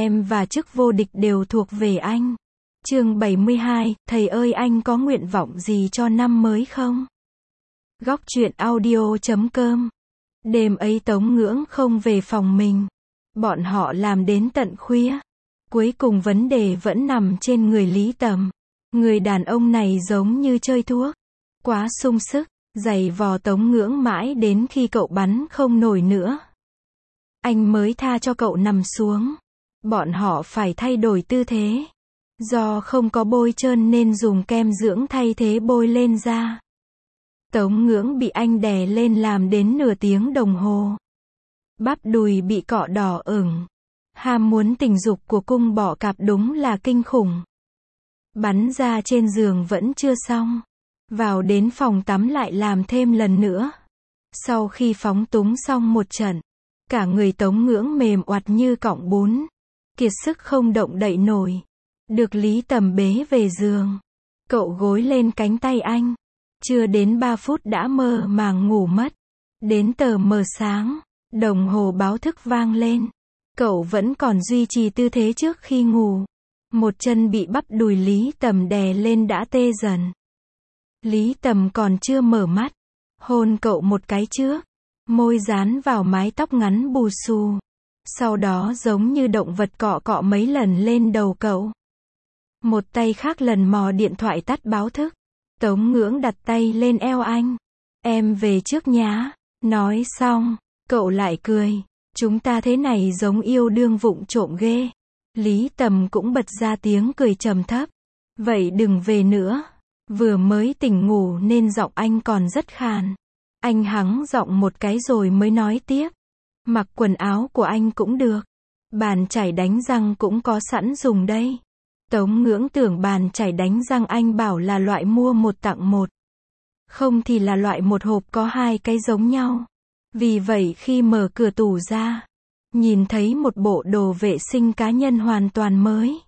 Em và chức vô địch đều thuộc về anh. Chương 72, thầy ơi anh có nguyện vọng gì cho năm mới không? Góc truyện audio.com. Đêm ấy Tống Ngưỡng không về phòng mình. Bọn họ làm đến tận khuya. Cuối cùng vấn đề vẫn nằm trên người Lý Tầm. Người đàn ông này giống như chơi thuốc. Quá sung sức, giày vò Tống Ngưỡng mãi đến khi cậu bắn không nổi nữa. Anh mới tha cho cậu nằm xuống. Bọn họ phải thay đổi tư thế. Do không có bôi trơn nên dùng kem dưỡng thay thế bôi lên da. Tống Ngưỡng bị anh đè lên làm đến nửa tiếng đồng hồ. Bắp đùi bị cọ đỏ ửng. Ham muốn tình dục của cung bọ cạp đúng là kinh khủng. Bắn ra trên giường vẫn chưa xong. Vào đến phòng tắm lại làm thêm lần nữa. Sau khi phóng túng xong một trận, cả người Tống Ngưỡng mềm oặt như cọng bún. Kiệt sức không động đậy nổi. Được Lý Tầm bế về giường. Cậu gối lên cánh tay anh. Chưa đến 3 phút đã mơ màng ngủ mất. Đến tờ mờ sáng, đồng hồ báo thức vang lên. Cậu vẫn còn duy trì tư thế trước khi ngủ. Một chân bị bắp đùi Lý Tầm đè lên đã tê dần. Lý Tầm còn chưa mở mắt. Hôn cậu một cái trước. Môi dán vào mái tóc ngắn bù xù. Sau đó giống như động vật cọ cọ mấy lần lên đầu cậu. Một tay khác lần mò điện thoại tắt báo thức. Tống Ngưỡng đặt tay lên eo anh. Em về trước nhá. Nói xong, cậu lại cười. Chúng ta thế này giống yêu đương vụng trộm ghê. Lý Tầm cũng bật ra tiếng cười trầm thấp. Vậy đừng về nữa. Vừa mới tỉnh ngủ nên giọng anh còn rất khàn. Anh hắng giọng một cái rồi mới nói tiếp. Mặc quần áo của anh cũng được. Bàn chải đánh răng cũng có sẵn dùng đây. Tống Ngưỡng tưởng bàn chải đánh răng anh bảo là loại mua một tặng một. Không thì là loại một hộp có 2 cái giống nhau. Vì vậy khi mở cửa tủ ra, nhìn thấy một bộ đồ vệ sinh cá nhân hoàn toàn mới.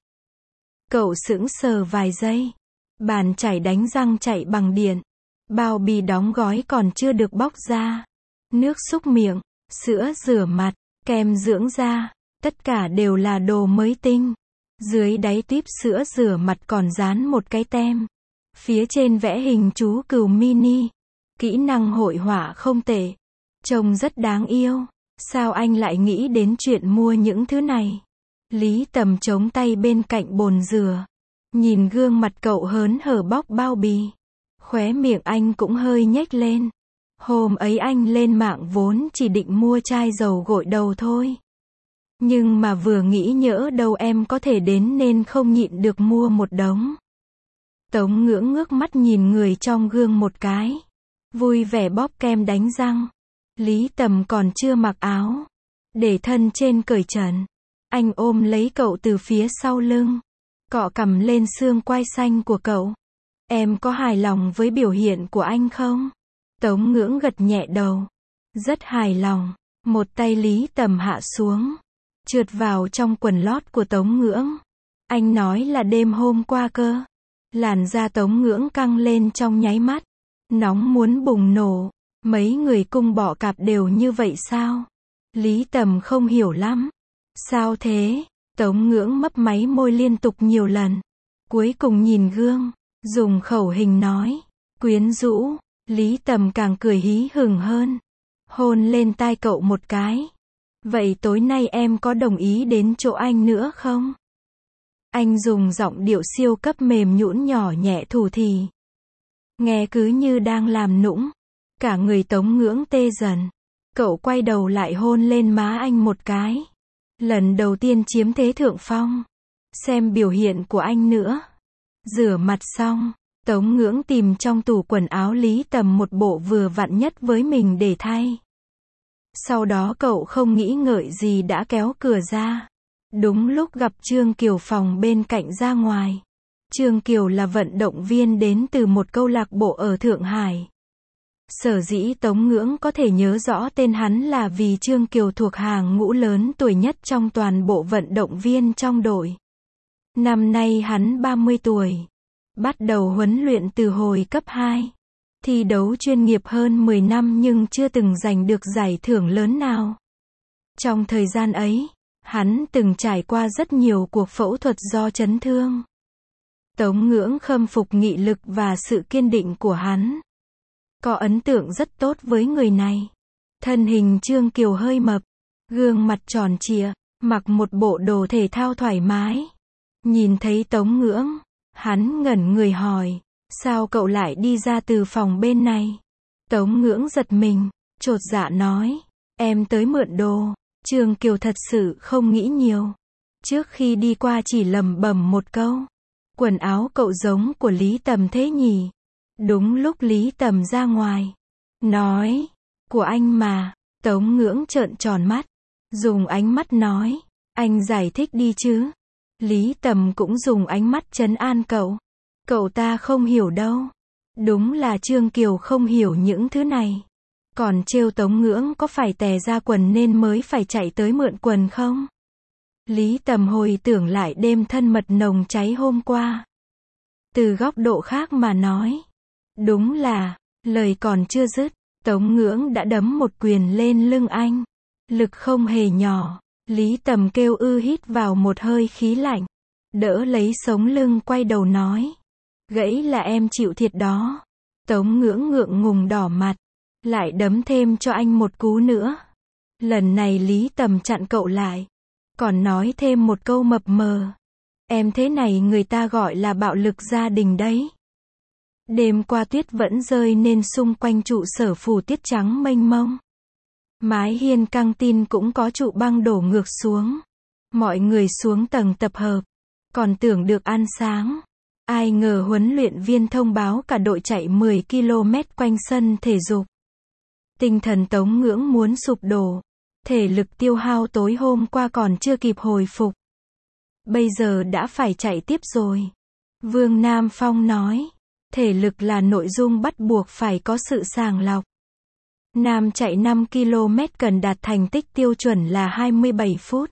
Cậu sững sờ vài giây. Bàn chải đánh răng chạy bằng điện. Bao bì đóng gói còn chưa được bóc ra. Nước súc miệng, sữa rửa mặt, kem dưỡng da, tất cả đều là đồ mới tinh. Dưới đáy tuýp sữa rửa mặt còn dán một cái tem. Phía trên vẽ hình chú cừu mini. Kỹ năng hội họa không tệ. Trông rất đáng yêu. Sao anh lại nghĩ đến chuyện mua những thứ này? Lý Tầm chống tay bên cạnh bồn rửa. Nhìn gương mặt cậu hớn hở bóc bao bì. Khóe miệng anh cũng hơi nhếch lên. Hôm ấy anh lên mạng vốn chỉ định mua chai dầu gội đầu thôi. Nhưng mà vừa nghĩ nhỡ đâu em có thể đến nên không nhịn được mua một đống. Tống Ngưỡng ngước mắt nhìn người trong gương một cái. Vui vẻ bóp kem đánh răng. Lý Tầm còn chưa mặc áo. Để thân trên cởi trần. Anh ôm lấy cậu từ phía sau lưng. Cọ cằm lên xương quai xanh của cậu. Em có hài lòng với biểu hiện của anh không? Tống Ngưỡng gật nhẹ đầu. Rất hài lòng. Một tay Lý Tầm hạ xuống. Trượt vào trong quần lót của Tống Ngưỡng. Anh nói là đêm hôm qua cơ. Làn da Tống Ngưỡng căng lên trong nháy mắt. Nóng muốn bùng nổ. Mấy người cung bọ cạp đều như vậy sao? Lý Tầm không hiểu lắm. Sao thế? Tống Ngưỡng mấp máy môi liên tục nhiều lần. Cuối cùng nhìn gương. Dùng khẩu hình nói. Quyến rũ. Lý Tầm càng cười hí hửng hơn. Hôn lên tai cậu một cái. Vậy tối nay em có đồng ý đến chỗ anh nữa không? Anh dùng giọng điệu siêu cấp mềm nhũn nhỏ nhẹ thủ thỉ. Nghe cứ như đang làm nũng. Cả người Tống Ngưỡng tê dần. Cậu quay đầu lại hôn lên má anh một cái. Lần đầu tiên chiếm thế thượng phong. Xem biểu hiện của anh nữa. Rửa mặt xong, Tống Ngưỡng tìm trong tủ quần áo Lý Tầm một bộ vừa vặn nhất với mình để thay. Sau đó cậu không nghĩ ngợi gì đã kéo cửa ra. Đúng lúc gặp Trương Kiều phòng bên cạnh ra ngoài. Trương Kiều là vận động viên đến từ một câu lạc bộ ở Thượng Hải. Sở dĩ Tống Ngưỡng có thể nhớ rõ tên hắn là vì Trương Kiều thuộc hàng ngũ lớn tuổi nhất trong toàn bộ vận động viên trong đội. Năm nay hắn 30 tuổi. Bắt đầu huấn luyện từ hồi cấp 2. Thi đấu chuyên nghiệp hơn 10 năm nhưng chưa từng giành được giải thưởng lớn nào. Trong thời gian ấy, Hắn từng trải qua rất nhiều cuộc phẫu thuật do chấn thương. Tống Ngưỡng khâm phục nghị lực và sự kiên định của hắn. Có ấn tượng rất tốt với người này. Thân hình Trương Kiều hơi mập, gương mặt tròn trịa, mặc một bộ đồ thể thao thoải mái. Nhìn thấy Tống Ngưỡng, hắn ngẩn người hỏi, sao cậu lại đi ra từ phòng bên này? Tống Ngưỡng giật mình, chột dạ nói, em tới mượn đồ. Trương Kiều thật sự không nghĩ nhiều. Trước khi đi qua chỉ lẩm bẩm một câu, quần áo cậu giống của Lý Tầm thế nhỉ? Đúng lúc Lý Tầm ra ngoài, nói, của anh mà. Tống Ngưỡng trợn tròn mắt, dùng ánh mắt nói, anh giải thích đi chứ. Lý Tầm cũng dùng ánh mắt trấn an cậu. Cậu ta không hiểu đâu. Đúng là Trương Kiều không hiểu những thứ này. Còn trêu Tống Ngưỡng có phải tè ra quần nên mới phải chạy tới mượn quần không? Lý Tầm hồi tưởng lại đêm thân mật nồng cháy hôm qua. Từ góc độ khác mà nói, đúng là, lời còn chưa dứt, Tống Ngưỡng đã đấm một quyền lên lưng anh. Lực không hề nhỏ. Lý Tầm kêu hít vào một hơi khí lạnh. Đỡ lấy sống lưng quay đầu nói. Gãy là em chịu thiệt đó. Tống Ngưỡng ngượng ngùng đỏ mặt. Lại đấm thêm cho anh một cú nữa. Lần này Lý Tầm chặn cậu lại. Còn nói thêm một câu mập mờ. Em thế này người ta gọi là bạo lực gia đình đấy. Đêm qua tuyết vẫn rơi nên xung quanh trụ sở phủ tiết trắng mênh mông. Mái hiên căng tin cũng có trụ băng đổ ngược xuống. Mọi người xuống tầng tập hợp. Còn tưởng được ăn sáng. Ai ngờ huấn luyện viên thông báo cả đội chạy 10 km quanh sân thể dục. Tinh thần Tống Ngưỡng muốn sụp đổ. Thể lực tiêu hao tối hôm qua còn chưa kịp hồi phục. Bây giờ đã phải chạy tiếp rồi. Vương Nam Phong nói. Thể lực là nội dung bắt buộc phải có sự sàng lọc. Nam chạy 5 km cần đạt thành tích tiêu chuẩn là 27 phút.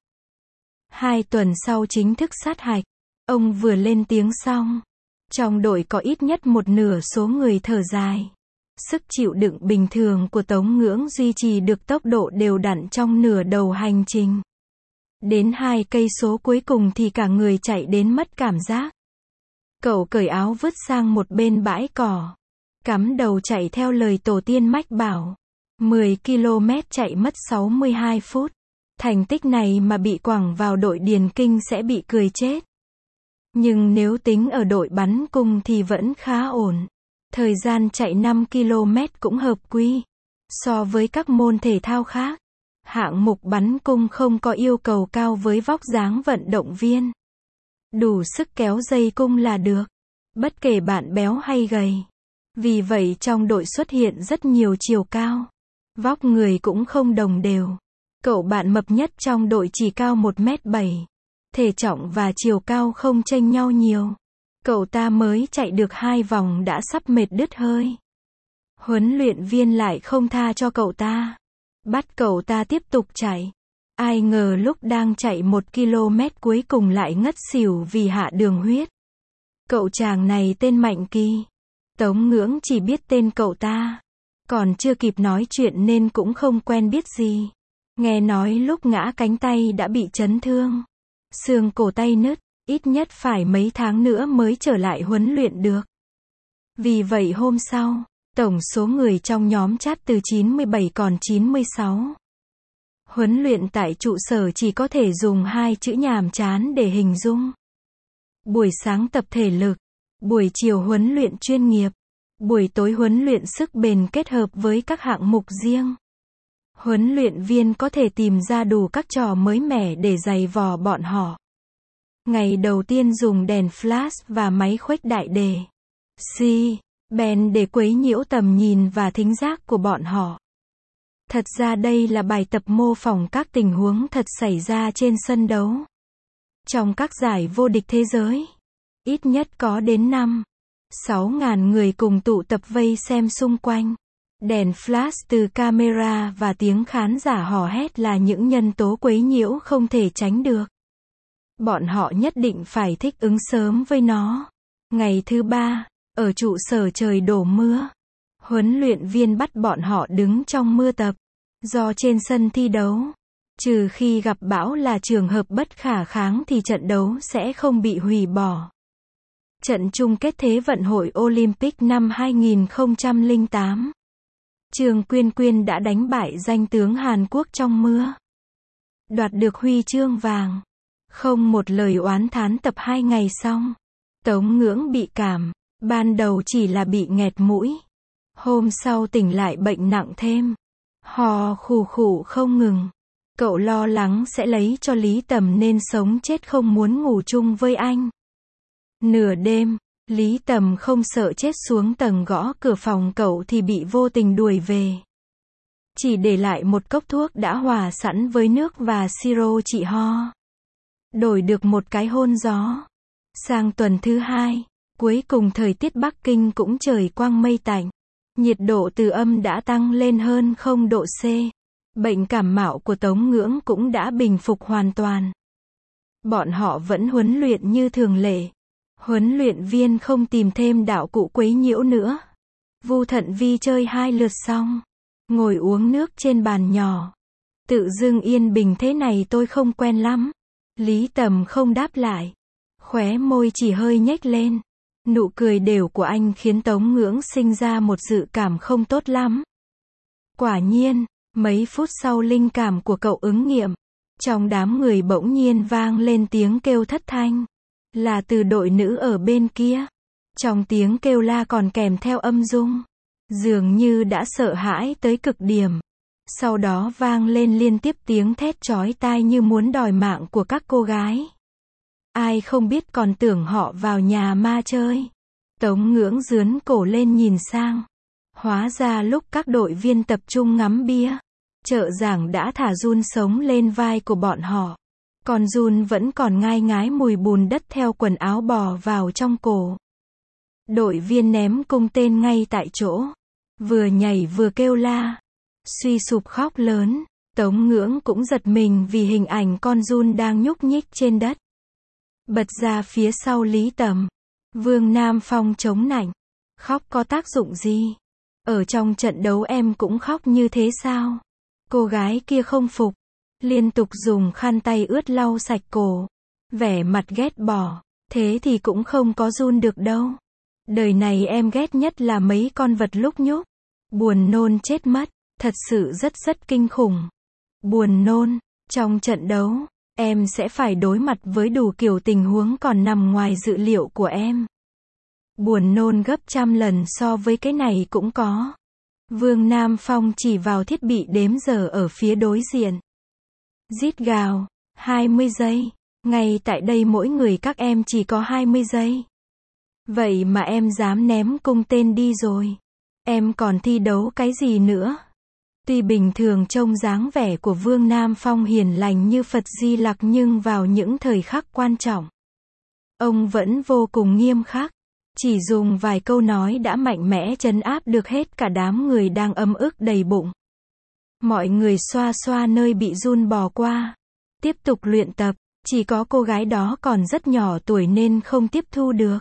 2 tuần sau chính thức sát hạch. Ông vừa lên tiếng xong. Trong đội có ít nhất một nửa số người thở dài. Sức chịu đựng bình thường của Tống Ngưỡng duy trì được tốc độ đều đặn trong nửa đầu hành trình. Đến 2 cây số cuối cùng thì cả người chạy đến mất cảm giác. Cậu cởi áo vứt sang một bên bãi cỏ. Cắm đầu chạy theo lời tổ tiên mách bảo. 10 km chạy mất 62 phút. Thành tích này mà bị quẳng vào đội điền kinh sẽ bị cười chết. Nhưng nếu tính ở đội bắn cung thì vẫn khá ổn. Thời gian chạy 5 km cũng hợp quy. So với các môn thể thao khác, hạng mục bắn cung không có yêu cầu cao với vóc dáng vận động viên. Đủ sức kéo dây cung là được. Bất kể bạn béo hay gầy. Vì vậy trong đội xuất hiện rất nhiều chiều cao. Vóc người cũng không đồng đều. Cậu bạn mập nhất trong đội chỉ cao 1m7. Thể trọng và chiều cao không chênh nhau nhiều. Cậu ta mới chạy được 2 vòng đã sắp mệt đứt hơi. Huấn luyện viên lại không tha cho cậu ta. Bắt cậu ta tiếp tục chạy. Ai ngờ lúc đang chạy 1 km cuối cùng lại ngất xỉu vì hạ đường huyết. Cậu chàng này tên Mạnh Kỳ. Tống Ngưỡng chỉ biết tên cậu ta. Còn chưa kịp nói chuyện nên cũng không quen biết gì. Nghe nói lúc ngã cánh tay đã bị chấn thương. Xương cổ tay nứt, ít nhất phải mấy tháng nữa mới trở lại huấn luyện được. Vì vậy hôm sau, tổng số người trong nhóm chat từ 97 còn 96. Huấn luyện tại trụ sở chỉ có thể dùng 2 chữ nhàm chán để hình dung. Buổi sáng tập thể lực, buổi chiều huấn luyện chuyên nghiệp, buổi tối huấn luyện sức bền kết hợp với các hạng mục riêng. Huấn luyện viên có thể tìm ra đủ các trò mới mẻ để giày vò bọn họ. Ngày đầu tiên dùng đèn flash và máy khuếch đại đề band để quấy nhiễu tầm nhìn và thính giác của bọn họ. Thật ra đây là bài tập mô phỏng các tình huống thật xảy ra trên sân đấu. Trong các giải vô địch thế giới, ít nhất có đến 5-6 ngàn người cùng tụ tập vây xem xung quanh. Đèn flash từ camera và tiếng khán giả hò hét là những nhân tố quấy nhiễu không thể tránh được. Bọn họ nhất định phải thích ứng sớm với nó. Ngày thứ 3, ở trụ sở trời đổ mưa. Huấn luyện viên bắt bọn họ đứng trong mưa tập. Do trên sân thi đấu, Trừ khi gặp bão là trường hợp bất khả kháng thì trận đấu sẽ không bị hủy bỏ. Trận chung kết Thế vận hội Olympic năm 2008. Trường Quyên Quyên đã đánh bại danh tướng Hàn Quốc trong mưa. Đoạt được huy chương vàng. Không một lời oán thán tập 2 ngày xong. Tống Ngưỡng bị cảm. Ban đầu chỉ là bị nghẹt mũi. Hôm sau tỉnh lại bệnh nặng thêm. Hò khù khụ không ngừng. Cậu lo lắng sẽ lấy cho Lý Tầm nên sống chết không muốn ngủ chung với anh. Nửa đêm, Lý Tầm không sợ chết xuống tầng gõ cửa phòng cậu thì bị vô tình đuổi về. Chỉ để lại một cốc thuốc đã hòa sẵn với nước và siro trị ho. Đổi được một cái hôn gió. Sang tuần thứ 2, cuối cùng thời tiết Bắc Kinh cũng trời quang mây tạnh. Nhiệt độ từ âm đã tăng lên hơn 0 độ C. Bệnh cảm mạo của Tống Ngưỡng cũng đã bình phục hoàn toàn. Bọn họ vẫn huấn luyện như thường lệ. Huấn luyện viên không tìm thêm đạo cụ quấy nhiễu nữa. Vu Thận Vi chơi 2 lượt xong. Ngồi uống nước trên bàn nhỏ. Tự dưng yên bình thế này tôi không quen lắm. Lý Tầm không đáp lại. Khóe môi chỉ hơi nhếch lên. Nụ cười đều của anh khiến Tống Ngưỡng sinh ra một dự cảm không tốt lắm. Quả nhiên, mấy phút sau linh cảm của cậu ứng nghiệm. Trong đám người bỗng nhiên vang lên tiếng kêu thất thanh. Là từ đội nữ ở bên kia. Trong tiếng kêu la còn kèm theo âm rung. Dường như đã sợ hãi tới cực điểm. Sau đó vang lên liên tiếp tiếng thét chói tai như muốn đòi mạng của các cô gái. Ai không biết còn tưởng họ vào nhà ma chơi. Tống Ngưỡng dướn cổ lên nhìn sang. Hóa ra lúc các đội viên tập trung ngắm bia, trợ giảng đã thả giun sống lên vai của bọn họ. Còn giun vẫn còn ngai ngái mùi bùn đất theo quần áo bò vào trong cổ. Đội viên ném cung tên ngay tại chỗ. Vừa nhảy vừa kêu la. Suy sụp khóc lớn. Tống Ngưỡng cũng giật mình vì hình ảnh con giun đang nhúc nhích trên đất. Bật ra phía sau Lý Tầm. Vương Nam Phong chống nạnh. Khóc có tác dụng gì? Ở trong trận đấu em cũng khóc như thế sao? Cô gái kia không phục. Liên tục dùng khăn tay ướt lau sạch cổ. Vẻ mặt ghét bỏ. Thế thì cũng không có giun được đâu. Đời này em ghét nhất là mấy con vật lúc nhúc. Buồn nôn chết mất. Thật sự rất kinh khủng. Buồn nôn. Trong trận đấu, em sẽ phải đối mặt với đủ kiểu tình huống còn nằm ngoài dự liệu của em. Buồn nôn gấp trăm lần so với cái này cũng có. Vương Nam Phong chỉ vào thiết bị đếm giờ ở phía đối diện. Rít gào, 20 giây. Ngay tại đây mỗi người các em chỉ có 20 giây. Vậy mà em dám ném cung tên đi rồi. Em còn thi đấu cái gì nữa? Tuy bình thường trông dáng vẻ của Vương Nam Phong hiền lành như Phật Di Lặc nhưng vào những thời khắc quan trọng, ông vẫn vô cùng nghiêm khắc. Chỉ dùng vài câu nói đã mạnh mẽ trấn áp được hết cả đám người đang ấm ức đầy bụng. Mọi người xoa xoa nơi bị giun bò qua. Tiếp tục luyện tập. Chỉ có cô gái đó còn rất nhỏ tuổi nên không tiếp thu được.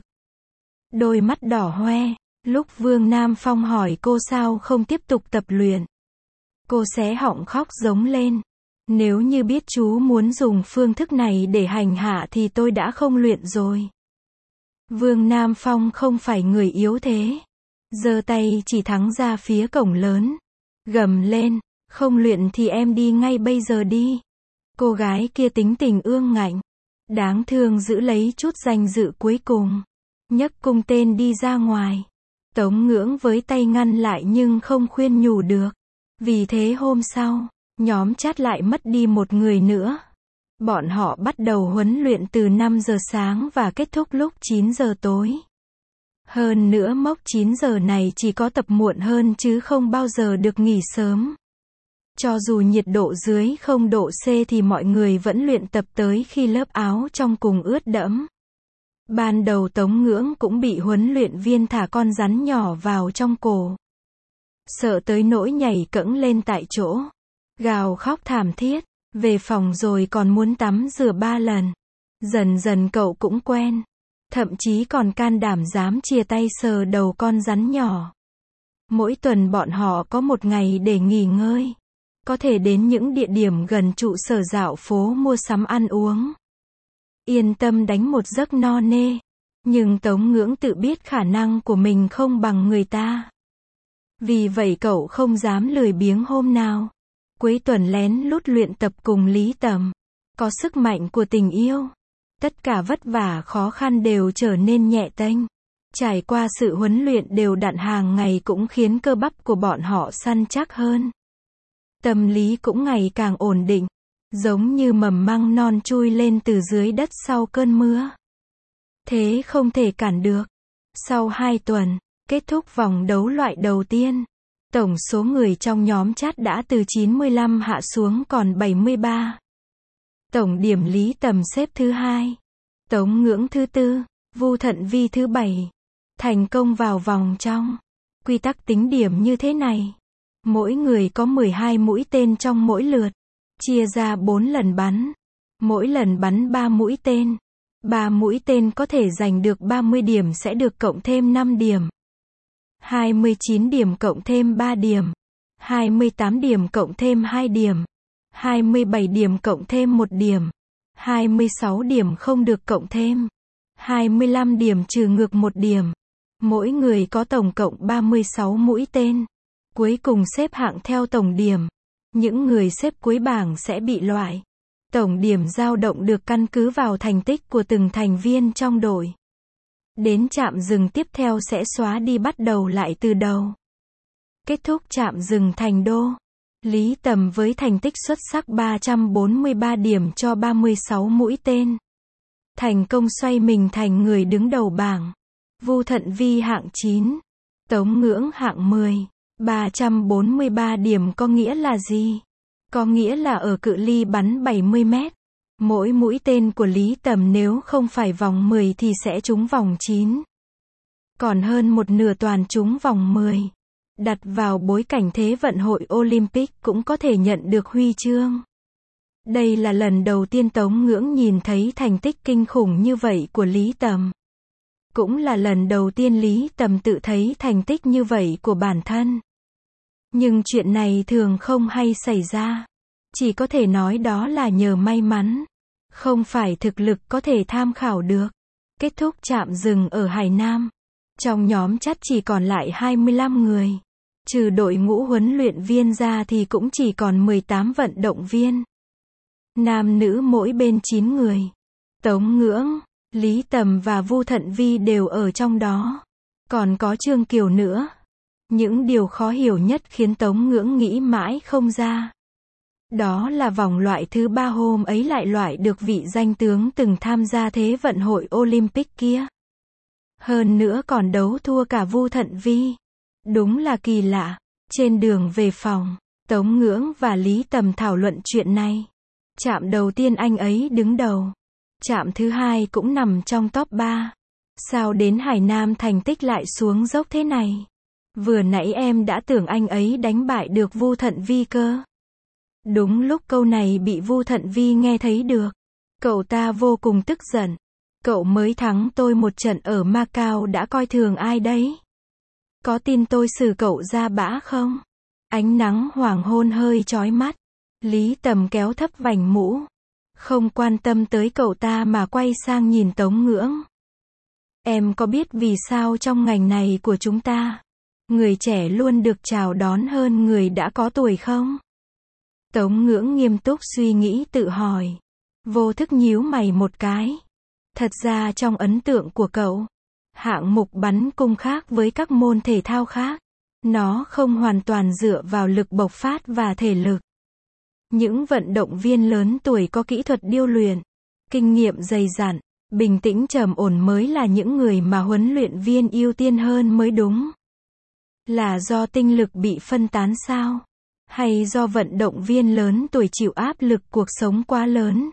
Đôi mắt đỏ hoe. Lúc Vương Nam Phong hỏi cô sao không tiếp tục tập luyện, cô xé họng khóc giống lên. Nếu như biết chú muốn dùng phương thức này để hành hạ thì tôi đã không luyện rồi. Vương Nam Phong không phải người yếu thế. Giơ tay chỉ thẳng ra phía cổng lớn. Gầm lên, không luyện thì em đi ngay bây giờ đi. Cô gái kia tính tình ương ngạnh. Đáng thương giữ lấy chút danh dự cuối cùng. Nhấc cung tên đi ra ngoài. Tống Ngưỡng với tay ngăn lại nhưng không khuyên nhủ được. Vì thế hôm sau, nhóm chat lại mất đi một người nữa. Bọn họ bắt đầu huấn luyện từ 5 giờ sáng và kết thúc lúc 9 giờ tối. Hơn nữa mốc 9 giờ này chỉ có tập muộn hơn chứ không bao giờ được nghỉ sớm. Cho dù nhiệt độ dưới 0 độ C thì mọi người vẫn luyện tập tới khi lớp áo trong cùng ướt đẫm. Ban đầu Tống Ngưỡng cũng bị huấn luyện viên thả con rắn nhỏ vào trong cổ. Sợ tới nỗi nhảy cẫng lên tại chỗ. Gào khóc thảm thiết. Về phòng rồi còn muốn tắm rửa 3 lần. Dần dần cậu cũng quen. Thậm chí còn can đảm dám chia tay sờ đầu con rắn nhỏ. Mỗi tuần bọn họ có một ngày để nghỉ ngơi. có thể đến những địa điểm gần trụ sở dạo phố mua sắm ăn uống. Yên tâm đánh một giấc no nê. Nhưng Tống Ngưỡng tự biết khả năng của mình không bằng người ta. Vì vậy cậu không dám lười biếng hôm nào. Cuối tuần lén lút luyện tập cùng Lý Tầm. Có sức mạnh của tình yêu. Tất cả vất vả khó khăn đều trở nên nhẹ tênh. Trải qua sự huấn luyện đều đặn hàng ngày cũng khiến cơ bắp của bọn họ săn chắc hơn. Tâm lý cũng ngày càng ổn định. Giống như mầm măng non chui lên từ dưới đất sau cơn mưa. Thế không thể cản được. Sau 2 tuần, kết thúc vòng đấu loại đầu tiên. Tổng số người trong nhóm chat đã từ 95 hạ xuống còn 73. Tổng điểm Lý Tầm xếp thứ 2. Tống Ngưỡng thứ 4. Vu Thận Vi thứ 7. Thành công vào vòng trong. Quy tắc tính điểm như thế này. Mỗi người có 12 mũi tên trong mỗi lượt. Chia ra 4 lần bắn. Mỗi lần bắn 3 mũi tên. 3 mũi tên có thể giành được 30 điểm sẽ được cộng thêm 5 điểm. 29 điểm cộng thêm 3 điểm. 28 điểm cộng thêm 2 điểm. 27 điểm cộng thêm 1 điểm. 26 điểm không được cộng thêm. 25 điểm trừ ngược 1 điểm. Mỗi người có tổng cộng 36 mũi tên. Cuối cùng xếp hạng theo tổng điểm. Những người xếp cuối bảng sẽ bị loại. Tổng điểm dao động được căn cứ vào thành tích của từng thành viên trong đội. Đến trạm dừng tiếp theo sẽ xóa đi bắt đầu lại từ đầu. Kết thúc trạm dừng Thành Đô. Lý Tầm với thành tích xuất sắc 343 điểm cho 36 mũi tên. Thành công xoay mình thành người đứng đầu bảng. Vu Thận Vi hạng 9. Tống Ngưỡng hạng 10. 343 điểm có nghĩa là gì? Có nghĩa là ở cự ly bắn 70 mét. Mỗi mũi tên của Lý Tầm nếu không phải vòng 10 thì sẽ trúng vòng 9. Còn hơn một nửa toàn trúng vòng 10. Đặt vào bối cảnh Thế vận hội Olympic cũng có thể nhận được huy chương. Đây là lần đầu tiên Tống Ngưỡng nhìn thấy thành tích kinh khủng như vậy của Lý Tầm. Cũng là lần đầu tiên Lý Tầm tự thấy thành tích như vậy của bản thân. Nhưng chuyện này thường không hay xảy ra. Chỉ có thể nói đó là nhờ may mắn. Không phải thực lực có thể tham khảo được. Kết thúc trạm dừng ở Hải Nam. Trong nhóm chat chỉ còn lại 25 người. Trừ đội ngũ huấn luyện viên ra thì cũng chỉ còn 18 vận động viên. Nam nữ mỗi bên 9 người. Tống Ngưỡng, Lý Tầm và Vu Thận Vi đều ở trong đó. Còn có Trương Kiều nữa. Những điều khó hiểu nhất khiến Tống Ngưỡng nghĩ mãi không ra. Đó là vòng loại thứ 3 hôm ấy lại loại được vị danh tướng từng tham gia Thế vận hội Olympic kia. Hơn nữa còn đấu thua cả Vu Thận Vi. Đúng là kỳ lạ. Trên đường về phòng, Tống Ngưỡng và Lý Tầm thảo luận chuyện này. Trạm đầu tiên anh ấy đứng đầu. Trạm thứ 2 cũng nằm trong top 3. Sao đến Hải Nam thành tích lại xuống dốc thế này? Vừa nãy em đã tưởng anh ấy đánh bại được Vu Thận Vi cơ. Đúng lúc câu này bị Vu Thận Vi nghe thấy được. Cậu ta vô cùng tức giận. Cậu mới thắng tôi một trận ở Macau đã coi thường ai đấy? Có tin tôi xử cậu ra bã không? Ánh nắng hoàng hôn hơi chói mắt. Lý Tầm kéo thấp vành mũ. Không quan tâm tới cậu ta mà quay sang nhìn Tống Ngưỡng. Em có biết vì sao trong ngành này của chúng ta, người trẻ luôn được chào đón hơn người đã có tuổi không? Tống Ngưỡng nghiêm túc suy nghĩ tự hỏi. Vô thức nhíu mày một cái. Thật ra trong ấn tượng của cậu, hạng mục bắn cung khác với các môn thể thao khác. Nó không hoàn toàn dựa vào lực bộc phát và thể lực. Những vận động viên lớn tuổi có kỹ thuật điêu luyện, kinh nghiệm dày dặn, bình tĩnh trầm ổn mới là những người mà huấn luyện viên ưu tiên hơn mới đúng. Là do tinh lực bị phân tán sao? Hay do vận động viên lớn tuổi chịu áp lực cuộc sống quá lớn?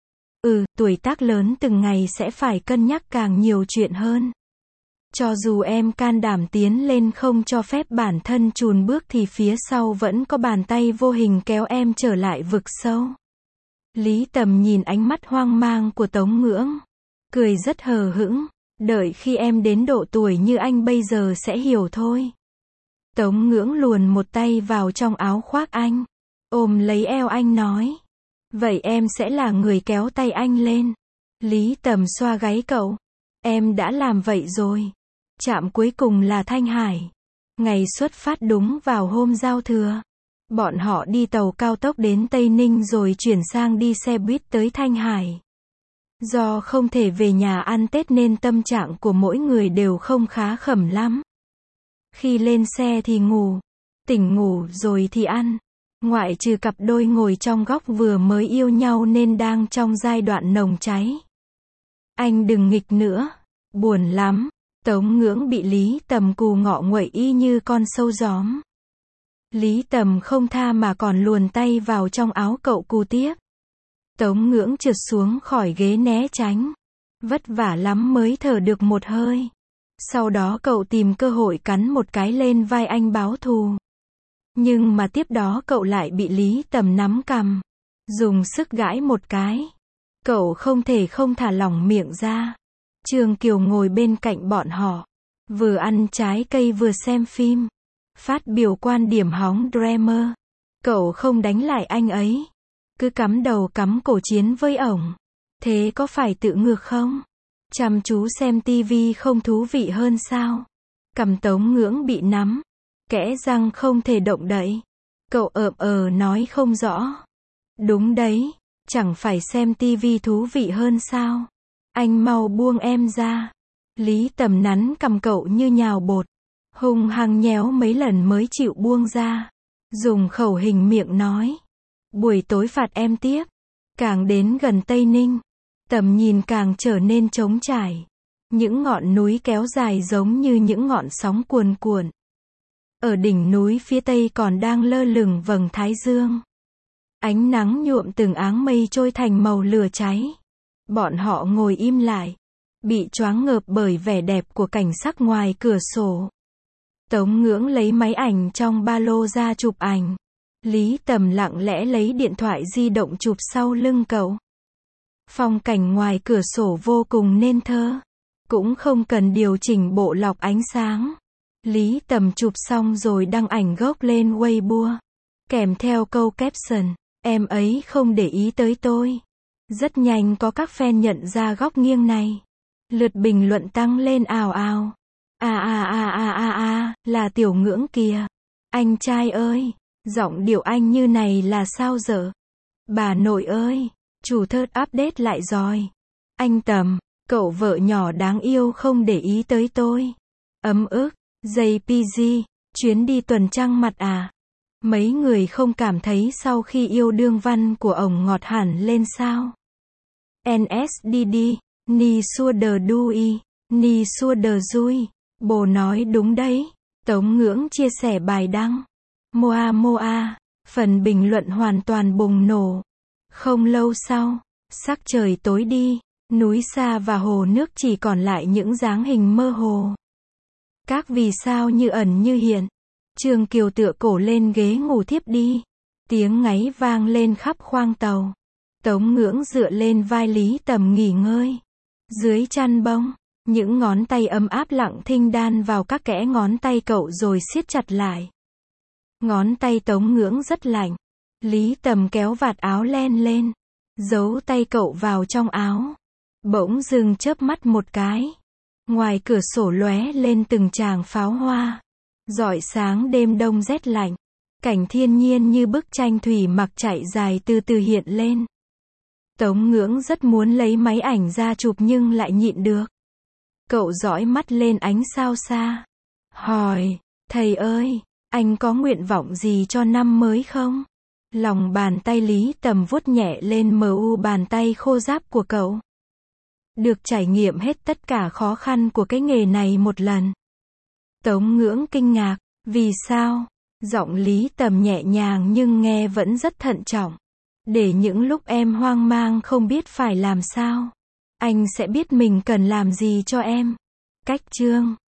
Tuổi tác lớn từng ngày sẽ phải cân nhắc càng nhiều chuyện hơn. Cho dù em can đảm tiến lên không cho phép bản thân chùn bước thì phía sau vẫn có bàn tay vô hình kéo em trở lại vực sâu. Lý Tầm nhìn ánh mắt hoang mang của Tống Ngưỡng. Cười rất hờ hững. Đợi khi em đến độ tuổi như anh bây giờ sẽ hiểu thôi. Tống Ngưỡng luồn một tay vào trong áo khoác anh. ôm lấy eo anh nói. Vậy em sẽ là người kéo tay anh lên. Lý Tầm xoa gáy cậu. Em đã làm vậy rồi. Trạm cuối cùng là Thanh Hải. Ngày xuất phát đúng vào hôm giao thừa. Bọn họ đi tàu cao tốc đến Tây Ninh rồi chuyển sang đi xe buýt tới Thanh Hải. Do không thể về nhà ăn Tết nên tâm trạng của mỗi người đều không khá khẩm lắm. Khi lên xe thì ngủ, tỉnh ngủ rồi thì ăn. Ngoại trừ cặp đôi ngồi trong góc vừa mới yêu nhau nên đang trong giai đoạn nồng cháy. Anh đừng nghịch nữa. Buồn lắm. Tống Ngưỡng bị Lý Tầm cù ngọ nguậy y như con sâu gióm. Lý Tầm không tha mà còn luồn tay vào trong áo cậu cù tiếp. Tống Ngưỡng trượt xuống khỏi ghế né tránh. Vất vả lắm mới thở được một hơi. Sau đó cậu tìm cơ hội cắn một cái lên vai anh báo thù. Nhưng mà tiếp đó cậu lại bị Lý Tầm nắm cằm. Dùng sức gãi một cái. Cậu không thể không thả lỏng miệng ra. Trương Kiều ngồi bên cạnh bọn họ. Vừa ăn trái cây vừa xem phim. Phát biểu quan điểm hóng Dreamer. Cậu không đánh lại anh ấy. Cứ cắm đầu cắm cổ chiến với ổng. Thế có phải tự ngược không? Chăm chú xem tivi không thú vị hơn sao? Cằm Tống Ngưỡng bị nắm. Kẽ răng không thể động đậy. Cậu nói không rõ. Đúng đấy. Chẳng phải xem tivi thú vị hơn sao? Anh mau buông em ra. Lý Tầm nắn cằm cậu như nhào bột. Hung hăng nhéo mấy lần mới chịu buông ra. Dùng khẩu hình miệng nói. Buổi tối phạt em tiếp. Càng đến gần Tây Ninh, tầm nhìn càng trở nên trống trải. Những ngọn núi kéo dài giống như những ngọn sóng cuồn cuộn. Ở đỉnh núi phía Tây còn đang lơ lửng vầng thái dương. Ánh nắng nhuộm từng áng mây trôi thành màu lửa cháy. Bọn họ ngồi im lại, bị choáng ngợp bởi vẻ đẹp của cảnh sắc ngoài cửa sổ. Tống Ngưỡng lấy máy ảnh trong ba lô ra chụp ảnh. Lý Tầm lặng lẽ lấy điện thoại di động chụp sau lưng cậu. Phong cảnh ngoài cửa sổ vô cùng nên thơ. Cũng không cần điều chỉnh bộ lọc ánh sáng. Lý Tầm chụp xong rồi đăng ảnh gốc lên Weibo. Kèm theo câu caption, em ấy không để ý tới tôi. Rất nhanh có các fan nhận ra góc nghiêng này. Lượt bình luận tăng lên ào ào. Là Tiểu Ngưỡng kìa. Anh trai ơi, giọng điệu anh như này là sao dở? Bà nội ơi, chủ thớt update lại rồi. Anh Tầm, cậu vợ nhỏ đáng yêu không để ý tới tôi. Ấm ức, JPG, chuyến đi tuần trăng mặt à? Mấy người không cảm thấy sau khi yêu đương văn của ổng ngọt hẳn lên sao? NSDD, Ni xua đờ đui, Ni xua đờ dui. Bồ nói đúng đấy. Tống Ngưỡng chia sẻ bài đăng. Moa, phần bình luận hoàn toàn bùng nổ. Không lâu sau, sắc trời tối đi, núi xa và hồ nước chỉ còn lại những dáng hình mơ hồ. Các vì sao như ẩn như hiện. Trương Kiều tựa cổ lên ghế ngủ thiếp đi. Tiếng ngáy vang lên khắp khoang tàu. Tống Ngưỡng dựa lên vai Lý Tầm nghỉ ngơi. Dưới chăn bông, những ngón tay ấm áp lặng thinh đan vào các kẽ ngón tay cậu rồi siết chặt lại. Ngón tay Tống Ngưỡng rất lạnh. Lý Tầm kéo vạt áo len lên, giấu tay cậu vào trong áo. Bỗng dưng chớp mắt một cái. Ngoài cửa sổ lóe lên từng tràng pháo hoa. Rọi sáng đêm đông rét lạnh. Cảnh thiên nhiên như bức tranh thủy mặc chạy dài từ từ hiện lên. Tống Ngưỡng rất muốn lấy máy ảnh ra chụp nhưng lại nhịn được. Cậu dõi mắt lên ánh sao xa. Hỏi, thầy ơi, anh có nguyện vọng gì cho năm mới không? Lòng bàn tay Lý Tầm vuốt nhẹ lên mu bàn tay khô ráp của cậu. Được trải nghiệm hết tất cả khó khăn của cái nghề này một lần. Tống Ngưỡng kinh ngạc, vì sao? Giọng Lý Tầm nhẹ nhàng nhưng nghe vẫn rất thận trọng. Để những lúc em hoang mang không biết phải làm sao, anh sẽ biết mình cần làm gì cho em. Cách chương